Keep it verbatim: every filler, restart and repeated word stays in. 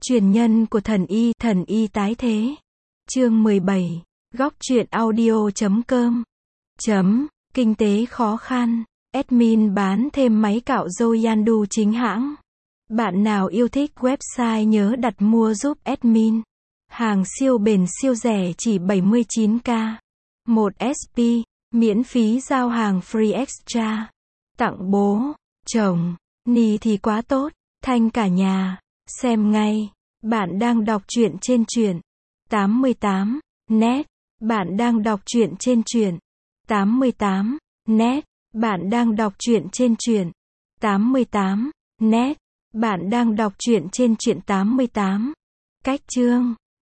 Truyền nhân của thần y, thần y tái thế. Chương mười bảy. Góc truyện audio chấm com. Chấm. Kinh tế khó khăn. Admin bán thêm máy cạo râu Yandu chính hãng. Bạn nào yêu thích website nhớ đặt mua giúp admin. Hàng siêu bền siêu rẻ chỉ bảy mươi chín k. một ét pê. Miễn phí giao hàng free extra. Tặng bố, chồng, ni thì quá tốt. Thanh cả nhà. Xem ngay. Bạn đang đọc truyện trên truyện tám mươi tám net. Bạn đang đọc truyện trên truyện tám mươi tám net. Bạn đang đọc truyện trên truyện tám mươi tám net. Bạn đang đọc truyện trên truyện tám mươi tám. Cách chương.